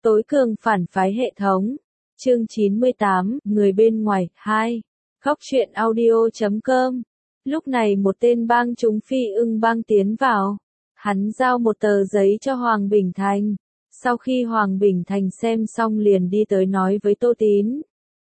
Tối cường phản phái hệ thống. Chương 98, Người bên ngoài, 2. Góc truyện audio.com. Lúc này một tên bang chúng phi ưng bang tiến vào. Hắn giao một tờ giấy cho Hoàng Bình Thành. Sau khi Hoàng Bình Thành xem xong liền đi tới nói với Tô Tín.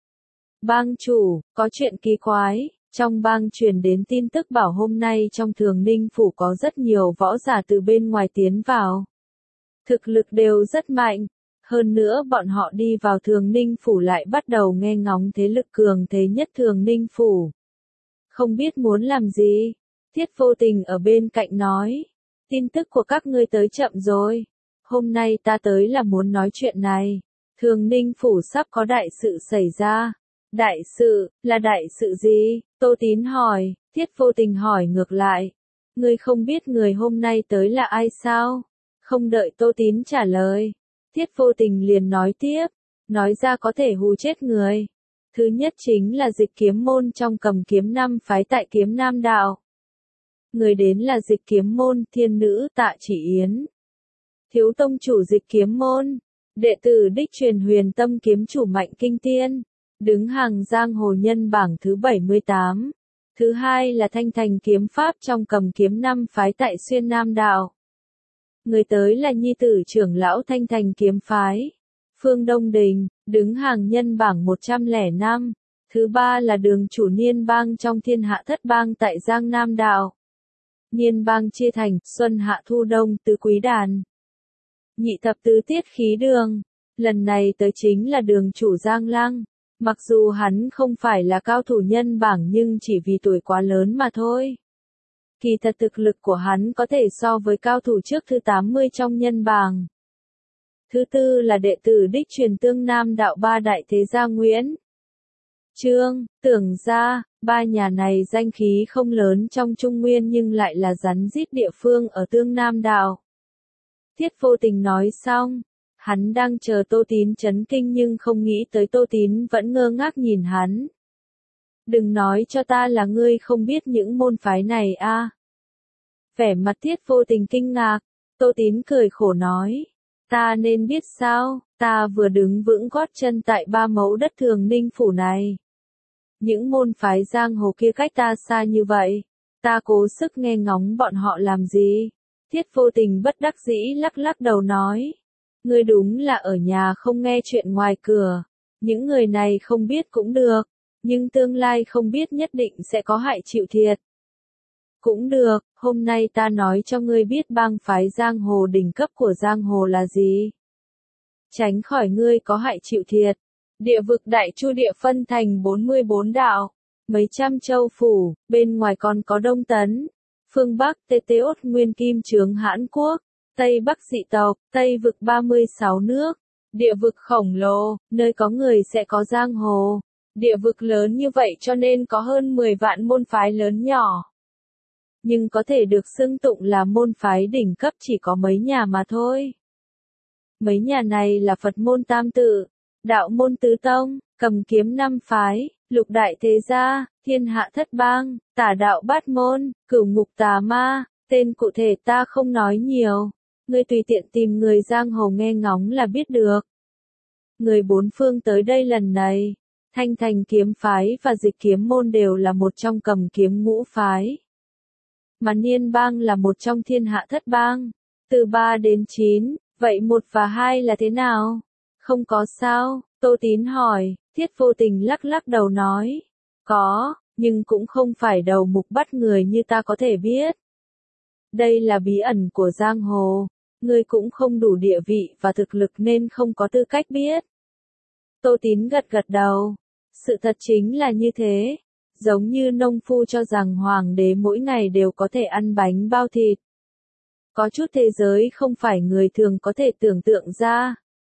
Bang chủ, có chuyện kỳ quái. Trong bang truyền đến tin tức bảo hôm nay trong Thường Ninh Phủ có rất nhiều võ giả từ bên ngoài tiến vào. Thực lực đều rất mạnh. Hơn nữa bọn họ đi vào Thường Ninh Phủ lại bắt đầu nghe ngóng thế lực cường thế nhất Thường Ninh Phủ. Không biết muốn làm gì. Thiết Vô Tình ở bên cạnh nói. Tin tức của các ngươi tới chậm rồi. Hôm nay ta tới là muốn nói chuyện này. Thường Ninh Phủ sắp có đại sự xảy ra. Đại sự, là đại sự gì? Tô Tín hỏi. Thiết Vô Tình hỏi ngược lại. Ngươi không biết người hôm nay tới là ai sao? Không đợi Tô Tín trả lời. Thiết Vô Tình liền nói tiếp. Nói ra có thể hù chết người. Thứ nhất chính là Dịch Kiếm Môn trong Cầm Kiếm Nam phái tại Kiếm Nam Đạo. Người đến là Dịch Kiếm Môn thiên nữ Tạ Chỉ Yến. Thiếu tông chủ Dịch Kiếm Môn. Đệ tử đích truyền Huyền Tâm kiếm chủ Mạnh Kinh Tiên. Đứng hàng giang hồ nhân bảng thứ 78. Thứ hai là Thanh Thành kiếm pháp trong Cầm Kiếm Nam phái tại Xuyên Nam Đạo. Người tới là nhi tử trưởng lão Thanh Thành kiếm phái. Phương Đông Đình, đứng hàng nhân bảng 105. Thứ ba là đường chủ Niên Bang trong Thiên Hạ Thất Bang tại Giang Nam Đạo. Niên Bang chia thành Xuân Hạ Thu Đông tứ quý đàn. Nhị thập tứ tiết khí đường. Lần này tới chính là đường chủ Giang Lăng. Mặc dù hắn không phải là cao thủ nhân bảng nhưng chỉ vì tuổi quá lớn mà thôi. Kỳ thật thực lực của hắn có thể so với cao thủ trước thứ 80 trong nhân bảng. Thứ tư là đệ tử đích truyền Tương Nam Đạo ba đại thế gia Nguyễn Trương, Tưởng gia, ba nhà này danh khí không lớn trong Trung Nguyên nhưng lại là rắn rít địa phương ở Tương Nam Đạo. Thiết Vô Tình nói xong, hắn đang chờ Tô Tín chấn kinh nhưng không nghĩ tới Tô Tín vẫn ngơ ngác nhìn hắn. Đừng nói cho ta là ngươi không biết những môn phái này a. Vẻ mặt Thiết Vô Tình kinh ngạc, Tô Tín cười khổ nói. Ta nên biết sao, ta vừa đứng vững gót chân tại ba mẫu đất Thường Ninh Phủ này. Những môn phái giang hồ kia cách ta xa như vậy, ta cố sức nghe ngóng bọn họ làm gì. Thiết Vô Tình bất đắc dĩ lắc lắc đầu nói. Ngươi đúng là ở nhà không nghe chuyện ngoài cửa. Những người này không biết cũng được, nhưng tương lai không biết nhất định sẽ có hại chịu thiệt. Cũng được, hôm nay ta nói cho ngươi biết bang phái giang hồ đỉnh cấp của giang hồ là gì. Tránh khỏi ngươi có hại chịu thiệt. Địa vực Đại Chu địa phân thành 44 đạo, mấy trăm châu phủ, bên ngoài còn có Đông Tấn, phương Bắc Tê Tê Ốt Nguyên Kim Chướng Hãn Quốc, Tây Bắc dị tộc, Tây vực 36 nước, địa vực khổng lồ, nơi có người sẽ có giang hồ. Địa vực lớn như vậy cho nên có hơn 10 vạn môn phái lớn nhỏ. Nhưng có thể được xưng tụng là môn phái đỉnh cấp chỉ có mấy nhà mà thôi. Mấy nhà này là Phật môn Tam Tự, Đạo môn Tứ Tông, Cầm Kiếm Năm phái, Lục Đại Thế Gia, Thiên Hạ Thất Bang, Tả Đạo Bát Môn, Cửu Ngục Tà Ma, tên cụ thể ta không nói nhiều. Ngươi tùy tiện tìm người giang hồ nghe ngóng là biết được. Người bốn phương tới đây lần này, Thanh Thành kiếm phái và Dịch Kiếm Môn đều là một trong Cầm Kiếm ngũ phái. Mà Niên Bang là một trong Thiên Hạ Thất Bang. Từ 3 đến 9, vậy 1 và 2 là thế nào? Không có sao, Tô Tín hỏi. Thiết Vô Tình lắc lắc đầu nói. Có, nhưng cũng không phải đầu mục bắt người như ta có thể biết. Đây là bí ẩn của giang hồ. Ngươi cũng không đủ địa vị và thực lực nên không có tư cách biết. Tô Tín gật gật đầu. Sự thật chính là như thế. Giống như nông phu cho rằng hoàng đế mỗi ngày đều có thể ăn bánh bao thịt. Có chút thế giới không phải người thường có thể tưởng tượng ra.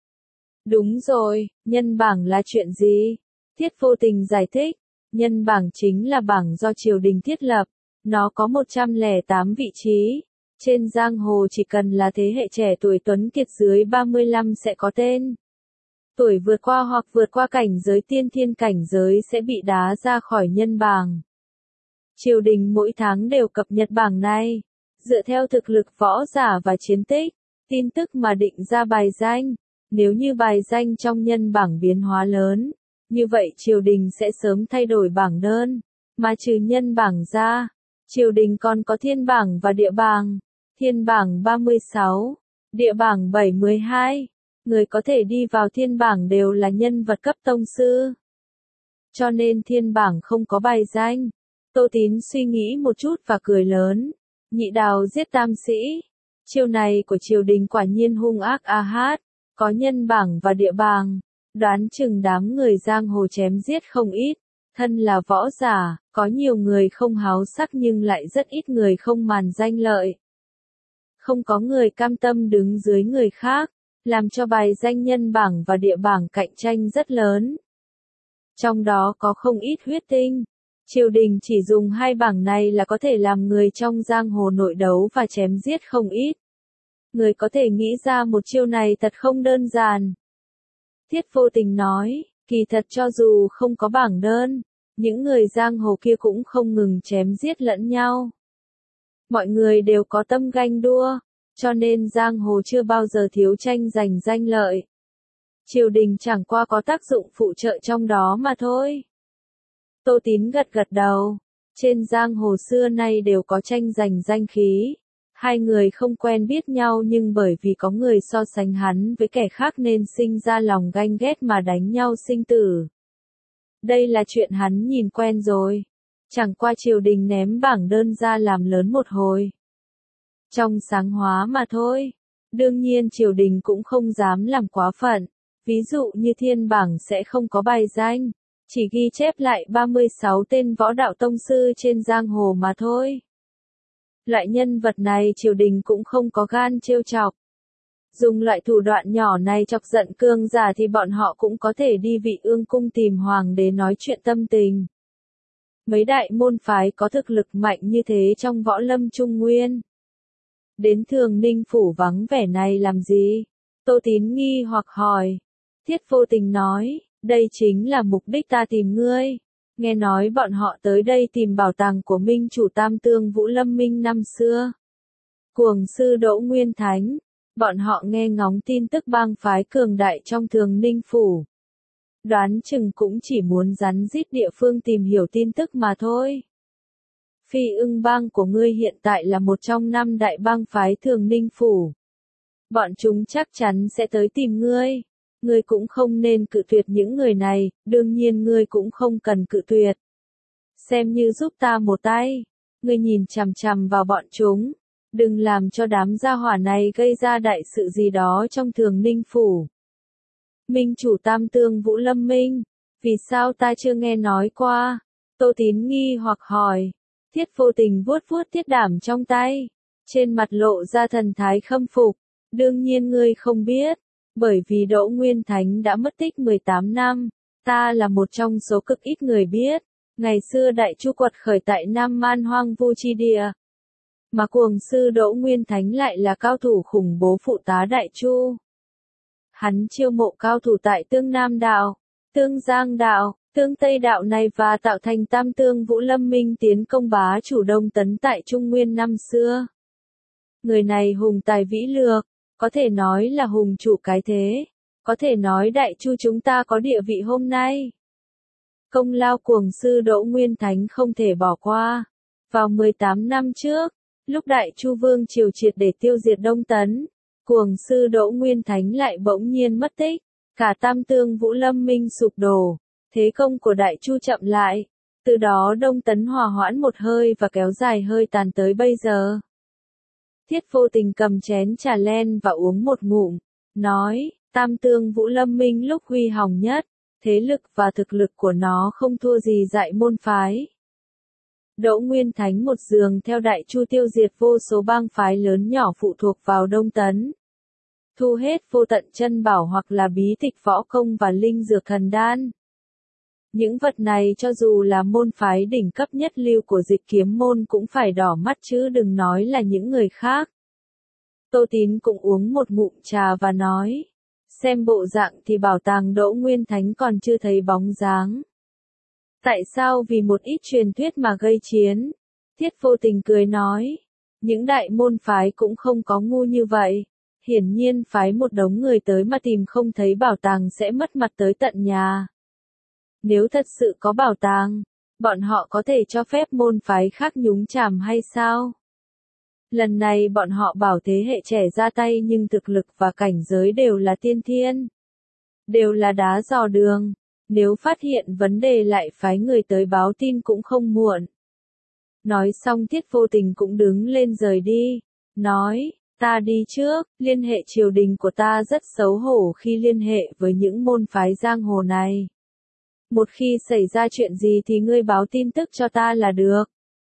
Đúng rồi, nhân bảng là chuyện gì? Thiết Vô Tình giải thích. Nhân bảng chính là bảng do triều đình thiết lập. Nó có 108 vị trí. Trên giang hồ chỉ cần là thế hệ trẻ tuổi tuấn kiệt dưới 35 sẽ có tên. Tuổi vượt qua hoặc vượt qua cảnh giới tiên thiên cảnh giới sẽ bị đá ra khỏi nhân bảng. Triều đình mỗi tháng đều cập nhật bảng này, dựa theo thực lực võ giả và chiến tích, tin tức mà định ra bài danh. Nếu như bài danh trong nhân bảng biến hóa lớn, như vậy triều đình sẽ sớm thay đổi bảng đơn. Mà trừ nhân bảng ra, triều đình còn có thiên bảng và địa bảng. Thiên bảng 36, địa bảng 7-12. Người có thể đi vào thiên bảng đều là nhân vật cấp tông sư. Cho nên thiên bảng không có bài danh. Tô Tín suy nghĩ một chút và cười lớn. Nhị đào giết tam sĩ. Chiêu này của triều đình quả nhiên hung ác a hát. Có nhân bảng và địa bảng. Đoán chừng đám người giang hồ chém giết không ít. Thân là võ giả, có nhiều người không háo sắc nhưng lại rất ít người không màn danh lợi. Không có người cam tâm đứng dưới người khác, làm cho bài danh nhân bảng và địa bảng cạnh tranh rất lớn. Trong đó có không ít huyết tinh. Triều đình chỉ dùng hai bảng này là có thể làm người trong giang hồ nội đấu và chém giết không ít. Người có thể nghĩ ra một chiêu này thật không đơn giản. Thiết Vô Tình nói, kỳ thật cho dù không có bảng đơn, những người giang hồ kia cũng không ngừng chém giết lẫn nhau. Mọi người đều có tâm ganh đua, cho nên giang hồ chưa bao giờ thiếu tranh giành danh lợi. Triều đình chẳng qua có tác dụng phụ trợ trong đó mà thôi. Tô Tín gật gật đầu, trên giang hồ xưa nay đều có tranh giành danh khí. Hai người không quen biết nhau nhưng bởi vì có người so sánh hắn với kẻ khác nên sinh ra lòng ganh ghét mà đánh nhau sinh tử. Đây là chuyện hắn nhìn quen rồi. Chẳng qua triều đình ném bảng đơn ra làm lớn một hồi. Trong sáng hóa mà thôi. Đương nhiên triều đình cũng không dám làm quá phận. Ví dụ như thiên bảng sẽ không có bài danh. Chỉ ghi chép lại 36 tên võ đạo tông sư trên giang hồ mà thôi. Loại nhân vật này triều đình cũng không có gan trêu chọc. Dùng loại thủ đoạn nhỏ này chọc giận cương giả thì bọn họ cũng có thể đi Vị Ương cung tìm hoàng đế nói chuyện tâm tình. Mấy đại môn phái có thực lực mạnh như thế trong võ lâm Trung Nguyên. Đến Thường Ninh phủ vắng vẻ này làm gì? Tô Tín nghi hoặc hỏi. Thiết Vô Tình nói, đây chính là mục đích ta tìm ngươi. Nghe nói bọn họ tới đây tìm bảo tàng của minh chủ Tam Tương Vũ Lâm Minh năm xưa. Cuồng sư Đỗ Nguyên Thánh. Bọn họ nghe ngóng tin tức bang phái cường đại trong Thường Ninh phủ. Đoán chừng cũng chỉ muốn rắn rít địa phương tìm hiểu tin tức mà thôi. Phi Ưng bang của ngươi hiện tại là một trong 5 đại bang phái Thường Ninh phủ. Bọn chúng chắc chắn sẽ tới tìm ngươi. Ngươi cũng không nên cự tuyệt những người này, đương nhiên ngươi cũng không cần cự tuyệt. Xem như giúp ta một tay. Ngươi nhìn chằm chằm vào bọn chúng. Đừng làm cho đám gia hỏa này gây ra đại sự gì đó trong Thường Ninh phủ. Minh chủ Tam Tương Vũ Lâm Minh. Vì sao ta chưa nghe nói qua? Tô Tín nghi hoặc hỏi. Thiết Vô Tình vuốt vuốt thiết đảm trong tay. Trên mặt lộ ra thần thái khâm phục. Đương nhiên ngươi không biết. Bởi vì Đỗ Nguyên Thánh đã mất tích 18 năm. Ta là một trong số cực ít người biết. Ngày xưa Đại Chu quật khởi tại Nam Man hoang vu chi địa. Mà cuồng sư Đỗ Nguyên Thánh lại là cao thủ khủng bố phụ tá Đại Chu. Hắn chiêu mộ cao thủ tại Tương Nam Đạo, Tương Giang Đạo, Tương Tây Đạo này và tạo thành Tam Tương Vũ Lâm Minh tiến công bá chủ Đông Tấn tại Trung Nguyên năm xưa. Người này hùng tài vĩ lược, có thể nói là hùng chủ cái thế, có thể nói Đại Chu chúng ta có địa vị hôm nay. Công lao cuồng sư Đỗ Nguyên Thánh không thể bỏ qua. Vào 18 năm trước, lúc Đại Chu Vương triều triệt để tiêu diệt Đông Tấn, cuồng sư Đỗ Nguyên Thánh lại bỗng nhiên mất tích, cả Tam Tương Vũ Lâm Minh sụp đổ, thế công của Đại Chu chậm lại, từ đó Đông Tấn hòa hoãn một hơi và kéo dài hơi tàn tới bây giờ. Thiết Vô Tình cầm chén trà len và uống một ngụm, nói, Tam Tương Vũ Lâm Minh lúc huy hoàng nhất, thế lực và thực lực của nó không thua gì dại môn phái. Đỗ Nguyên Thánh một giường theo Đại Chu tiêu diệt vô số bang phái lớn nhỏ phụ thuộc vào Đông Tấn. Thu hết vô tận chân bảo hoặc là bí tịch võ công và linh dược thần đan. Những vật này cho dù là môn phái đỉnh cấp nhất lưu của Dịch Kiếm môn cũng phải đỏ mắt chứ đừng nói là những người khác. Tô Tín cũng uống một ngụm trà và nói, xem bộ dạng thì bảo tàng Đỗ Nguyên Thánh còn chưa thấy bóng dáng. Tại sao vì một ít truyền thuyết mà gây chiến? Thiết Vô Tình cười nói, những đại môn phái cũng không có ngu như vậy. Hiển nhiên phái một đống người tới mà tìm không thấy bảo tàng sẽ mất mặt tới tận nhà. Nếu thật sự có bảo tàng, bọn họ có thể cho phép môn phái khác nhúng chàm hay sao? Lần này bọn họ bảo thế hệ trẻ ra tay nhưng thực lực và cảnh giới đều là tiên thiên. Đều là đá dò đường. Nếu phát hiện vấn đề lại phái người tới báo tin cũng không muộn. Nói xong Tiết Vô Tình cũng đứng lên rời đi. Nói, ta đi trước, liên hệ triều đình của ta rất xấu hổ khi liên hệ với những môn phái giang hồ này. Một khi xảy ra chuyện gì thì ngươi báo tin tức cho ta là được.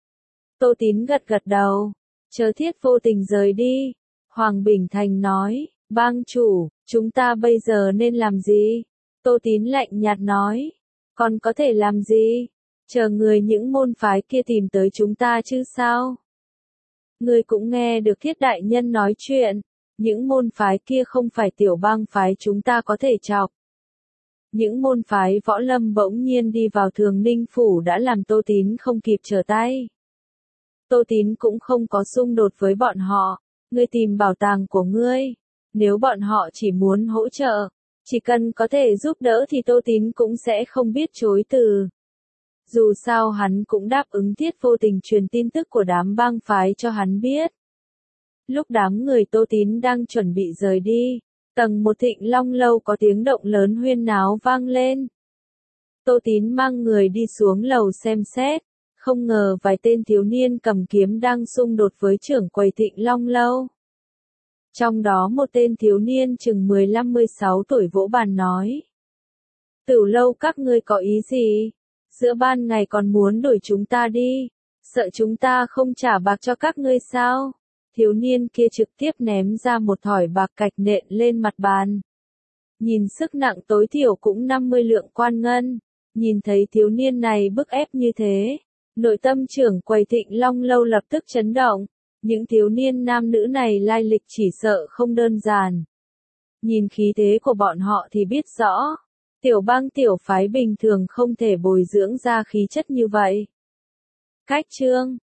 Tô Tín gật gật đầu, chờ Thiết Vô Tình rời đi. Hoàng Bình Thành nói, bang chủ, chúng ta bây giờ nên làm gì? Tô Tín lạnh nhạt nói, còn có thể làm gì? Chờ người những môn phái kia tìm tới chúng ta chứ sao? Ngươi cũng nghe được Thiết đại nhân nói chuyện, những môn phái kia không phải tiểu bang phái chúng ta có thể chọc. Những môn phái võ lâm bỗng nhiên đi vào Thường Ninh phủ đã làm Tô Tín không kịp trở tay. Tô Tín cũng không có xung đột với bọn họ, ngươi tìm bảo tàng của ngươi, nếu bọn họ chỉ muốn hỗ trợ, chỉ cần có thể giúp đỡ thì Tô Tín cũng sẽ không biết chối từ. Dù sao hắn cũng đáp ứng Tiết Vô Tình truyền tin tức của đám bang phái cho hắn biết. Lúc đám người Tô Tín đang chuẩn bị rời đi, tầng 1 Thịnh Long lâu có tiếng động lớn huyên náo vang lên. Tô Tín mang người đi xuống lầu xem xét, không ngờ vài tên thiếu niên cầm kiếm đang xung đột với trưởng quầy Thịnh Long lâu. Trong đó một tên thiếu niên chừng 15-16 tuổi vỗ bàn nói. Tửu lâu các ngươi có ý gì? Giữa ban ngày còn muốn đuổi chúng ta đi, sợ chúng ta không trả bạc cho các ngươi sao? Thiếu niên kia trực tiếp ném ra một thỏi bạc cạch nện lên mặt bàn. Nhìn sức nặng tối thiểu cũng 50 lượng quan ngân, nhìn thấy thiếu niên này bức ép như thế, nội tâm trưởng quầy Thịnh Long lâu lập tức chấn động, những thiếu niên nam nữ này lai lịch chỉ sợ không đơn giản. Nhìn khí thế của bọn họ thì biết rõ. Tiểu bang tiểu phái bình thường không thể bồi dưỡng ra khí chất như vậy. Cách chương